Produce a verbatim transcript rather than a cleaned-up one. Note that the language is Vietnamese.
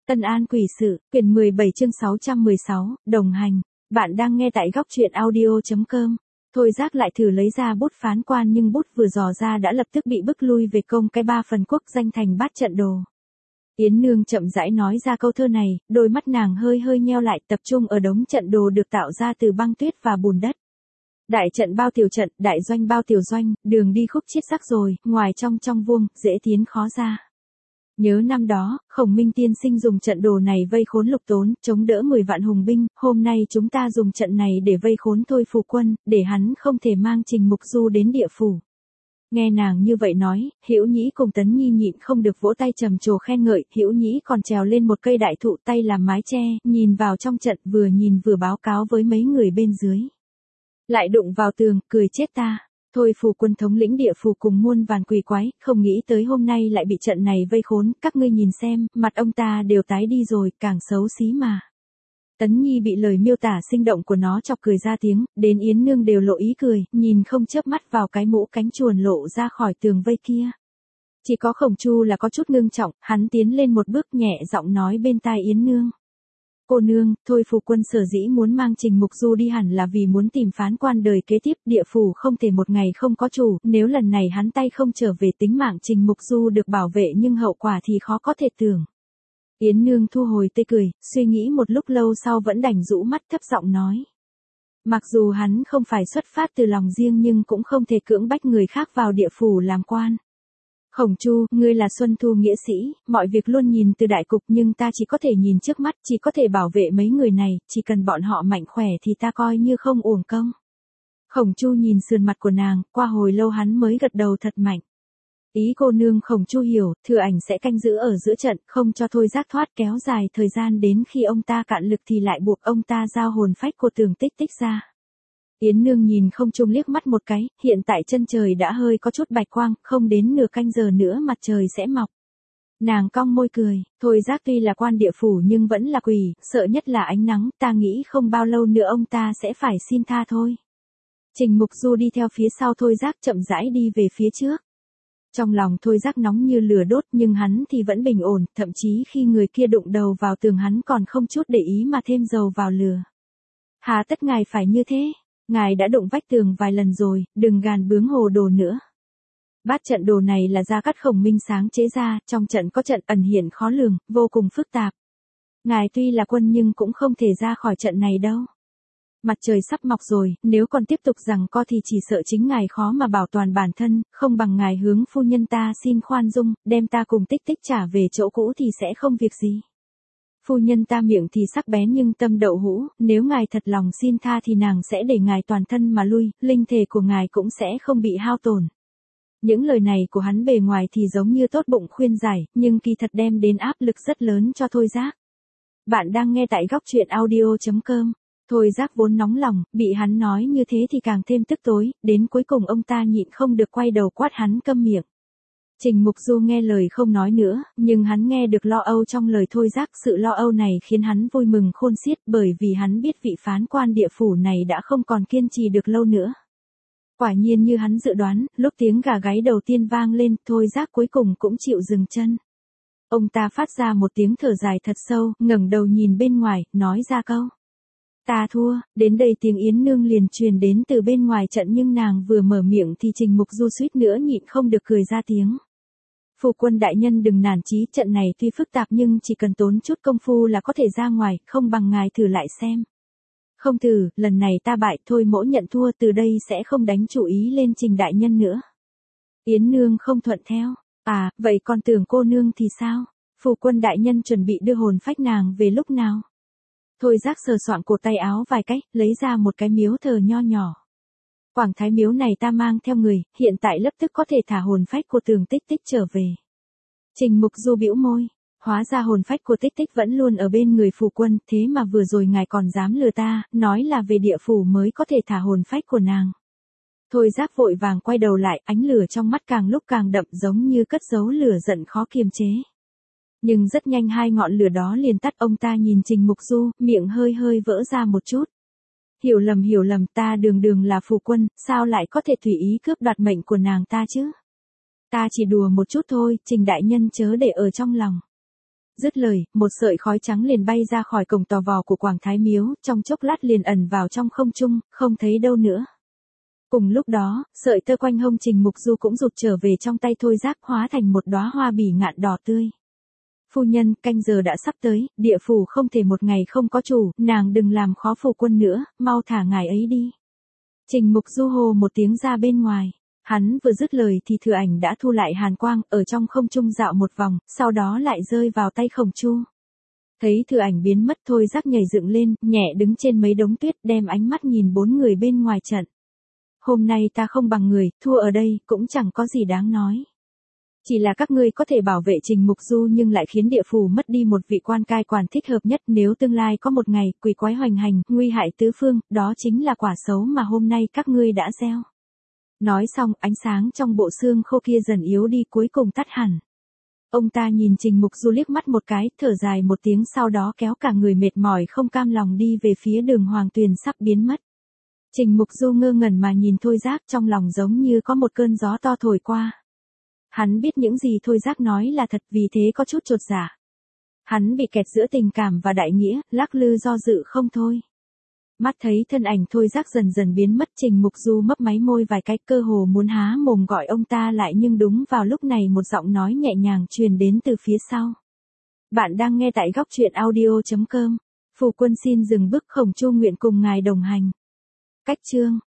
Tân An Quỷ Sự, quyển mười bảy chương sáu trăm mười sáu, đồng hành. Bạn đang nghe tại góc truyện audio chấm com. Thôi Giác lại thử lấy ra bút phán quan nhưng bút vừa dò ra đã lập tức bị bức lui về công cái ba phần quốc danh thành bát trận đồ. Yến Nương chậm rãi nói ra câu thơ này, đôi mắt nàng hơi hơi nheo lại tập trung ở đống trận đồ được tạo ra từ băng tuyết và bùn đất. Đại trận bao tiểu trận, đại doanh bao tiểu doanh, đường đi khúc chiết rắc rồi, ngoài trong trong vuông, dễ tiến khó ra. Nhớ năm đó, Khổng Minh tiên sinh dùng trận đồ này vây khốn Lục Tốn, chống đỡ mười vạn hùng binh, hôm nay chúng ta dùng trận này để vây khốn Thôi Phù Quân, để hắn không thể mang Trình Mục Du đến địa phủ. Nghe nàng như vậy nói, Hữu Nhĩ cùng Tấn Nhi nhịn không được vỗ tay trầm trồ khen ngợi, Hữu Nhĩ còn trèo lên một cây đại thụ tay làm mái che, nhìn vào trong trận vừa nhìn vừa báo cáo với mấy người bên dưới. Lại đụng vào tường, cười chết ta. Thôi Phù Quân thống lĩnh địa phủ cùng muôn vàn quỷ quái, không nghĩ tới hôm nay lại bị trận này vây khốn, các ngươi nhìn xem, mặt ông ta đều tái đi rồi, càng xấu xí mà. Tấn Nhi bị lời miêu tả sinh động của nó chọc cười ra tiếng, đến Yến Nương đều lộ ý cười, nhìn không chớp mắt vào cái mũ cánh chuồn lộ ra khỏi tường vây kia. Chỉ có Khổng Chu là có chút ngưng trọng, hắn tiến lên một bước nhẹ giọng nói bên tai Yến Nương. Cô nương, Thôi Phù Quân sở dĩ muốn mang Trình Mục Du đi hẳn là vì muốn tìm phán quan đời kế tiếp, địa phủ không thể một ngày không có chủ, nếu lần này hắn tay không trở về tính mạng Trình Mục Du được bảo vệ nhưng hậu quả thì khó có thể tưởng. Yến Nương thu hồi tê cười, suy nghĩ một lúc lâu sau vẫn đành rũ mắt thấp giọng nói. Mặc dù hắn không phải xuất phát từ lòng riêng nhưng cũng không thể cưỡng bách người khác vào địa phủ làm quan. Khổng Chu, ngươi là Xuân Thu nghĩa sĩ, mọi việc luôn nhìn từ đại cục nhưng ta chỉ có thể nhìn trước mắt, chỉ có thể bảo vệ mấy người này, chỉ cần bọn họ mạnh khỏe thì ta coi như không uổng công. Khổng Chu nhìn sườn mặt của nàng, qua hồi lâu hắn mới gật đầu thật mạnh. Ý cô nương Khổng Chu hiểu, Thừa Ảnh sẽ canh giữ ở giữa trận, không cho Thôi Giác thoát kéo dài thời gian đến khi ông ta cạn lực thì lại buộc ông ta giao hồn phách của Tường Tích Tích ra. Yến Nương nhìn không trung liếc mắt một cái, hiện tại chân trời đã hơi có chút bạch quang, không đến nửa canh giờ nữa mặt trời sẽ mọc. Nàng cong môi cười, Thôi Giác tuy là quan địa phủ nhưng vẫn là quỷ, sợ nhất là ánh nắng, ta nghĩ không bao lâu nữa ông ta sẽ phải xin tha thôi. Trình Mục Du đi theo phía sau Thôi Giác chậm rãi đi về phía trước. Trong lòng Thôi Giác nóng như lửa đốt nhưng hắn thì vẫn bình ổn, thậm chí khi người kia đụng đầu vào tường hắn còn không chút để ý mà thêm dầu vào lửa. Hà tất ngài phải như thế? Ngài đã đụng vách tường vài lần rồi, đừng gàn bướng hồ đồ nữa. Bát trận đồ này là Gia Cát Khổng Minh sáng chế ra, trong trận có trận ẩn hiển khó lường, vô cùng phức tạp. Ngài tuy là quân nhưng cũng không thể ra khỏi trận này đâu. Mặt trời sắp mọc rồi, nếu còn tiếp tục giằng co thì chỉ sợ chính ngài khó mà bảo toàn bản thân, không bằng ngài hướng phu nhân ta xin khoan dung, đem ta cùng Tích Tích trả về chỗ cũ thì sẽ không việc gì. Phu nhân ta miệng thì sắc bén nhưng tâm đậu hũ, nếu ngài thật lòng xin tha thì nàng sẽ để ngài toàn thân mà lui, linh thể của ngài cũng sẽ không bị hao tổn. Những lời này của hắn bề ngoài thì giống như tốt bụng khuyên giải, nhưng kỳ thật đem đến áp lực rất lớn cho Thôi Giác. Bạn đang nghe tại góc truyện audio chấm com. Thôi Giác vốn nóng lòng, bị hắn nói như thế thì càng thêm tức tối, đến cuối cùng ông ta nhịn không được quay đầu quát hắn câm miệng. Trình Mục Du nghe lời không nói nữa, nhưng hắn nghe được lo âu trong lời Thôi Giác, sự lo âu này khiến hắn vui mừng khôn xiết bởi vì hắn biết vị phán quan địa phủ này đã không còn kiên trì được lâu nữa. Quả nhiên như hắn dự đoán, lúc tiếng gà gáy đầu tiên vang lên, Thôi Giác cuối cùng cũng chịu dừng chân. Ông ta phát ra một tiếng thở dài thật sâu, ngẩng đầu nhìn bên ngoài, nói ra câu. Ta thua, đến đây tiếng Yến Nương liền truyền đến từ bên ngoài trận nhưng nàng vừa mở miệng thì Trình Mục Du suýt nữa nhịn không được cười ra tiếng. Phu Quân đại nhân đừng nản chí, trận này tuy phức tạp nhưng chỉ cần tốn chút công phu là có thể ra ngoài, không bằng ngài thử lại xem. Không thử, lần này ta bại thôi mỗ nhận thua, từ đây sẽ không đánh chủ ý lên Trình đại nhân nữa. Yến Nương không thuận theo, à, vậy còn tưởng cô nương thì sao? Phu Quân đại nhân chuẩn bị đưa hồn phách nàng về lúc nào? Thôi Giác sờ soạng cột tay áo vài cách, lấy ra một cái miếu thờ nho nhỏ. Quảng Thái miếu này ta mang theo người, hiện tại lập tức có thể thả hồn phách của Tường Tích Tích trở về. Trình Mục Du bĩu môi, hóa ra hồn phách của Tích Tích vẫn luôn ở bên người Phù Quân, thế mà vừa rồi ngài còn dám lừa ta, nói là về địa phủ mới có thể thả hồn phách của nàng. Thôi Giác vội vàng quay đầu lại, ánh lửa trong mắt càng lúc càng đậm giống như cất giấu lửa giận khó kiềm chế. Nhưng rất nhanh hai ngọn lửa đó liền tắt, ông ta nhìn Trình Mục Du, miệng hơi hơi vỡ ra một chút. Hiểu lầm hiểu lầm, ta đường đường là Phù Quân, sao lại có thể tùy ý cướp đoạt mệnh của nàng ta chứ? Ta chỉ đùa một chút thôi, Trình đại nhân chớ để ở trong lòng. Dứt lời, một sợi khói trắng liền bay ra khỏi cổng tò vò của Quảng Thái Miếu, trong chốc lát liền ẩn vào trong không trung, không thấy đâu nữa. Cùng lúc đó, sợi tơ quanh hông Trình Mục Du cũng rụt trở về trong tay Thôi Giác, hóa thành một đóa hoa bỉ ngạn đỏ tươi. Phu nhân, canh giờ đã sắp tới, địa phủ không thể một ngày không có chủ, nàng đừng làm khó phủ quân nữa, mau thả ngài ấy đi. Trình Mục Du hô một tiếng ra bên ngoài. Hắn vừa dứt lời thì Thừa Ảnh đã thu lại hàn quang, ở trong không trung dạo một vòng, sau đó lại rơi vào tay Khổng Chu. Thấy Thừa Ảnh biến mất, Thôi Giác nhảy dựng lên, nhẹ đứng trên mấy đống tuyết, đem ánh mắt nhìn bốn người bên ngoài trận. Hôm nay ta không bằng người, thua ở đây, cũng chẳng có gì đáng nói. Chỉ là các ngươi có thể bảo vệ Trình Mục Du nhưng lại khiến địa phủ mất đi một vị quan cai quản thích hợp nhất, nếu tương lai có một ngày, quỷ quái hoành hành, nguy hại tứ phương, đó chính là quả xấu mà hôm nay các ngươi đã gieo. Nói xong, ánh sáng trong bộ xương khô kia dần yếu đi, cuối cùng tắt hẳn. Ông ta nhìn Trình Mục Du liếc mắt một cái, thở dài một tiếng, sau đó kéo cả người mệt mỏi không cam lòng đi về phía đường Hoàng Tuyền sắp biến mất. Trình Mục Du ngơ ngẩn mà nhìn Thôi Giác, trong lòng giống như có một cơn gió to thổi qua. Hắn biết những gì Thôi Giác nói là thật, vì thế có chút chột dạ. Hắn bị kẹt giữa tình cảm và đại nghĩa, lắc lư do dự không thôi. Mắt thấy thân ảnh Thôi Giác dần dần biến mất, Trình Mục Du mấp máy môi vài cái, cơ hồ muốn há mồm gọi ông ta lại, nhưng đúng vào lúc này một giọng nói nhẹ nhàng truyền đến từ phía sau. Bạn đang nghe tại góc truyện audio chấm com. Phù quân xin dừng bước, Khổng Chu nguyện cùng ngài đồng hành. Cách chương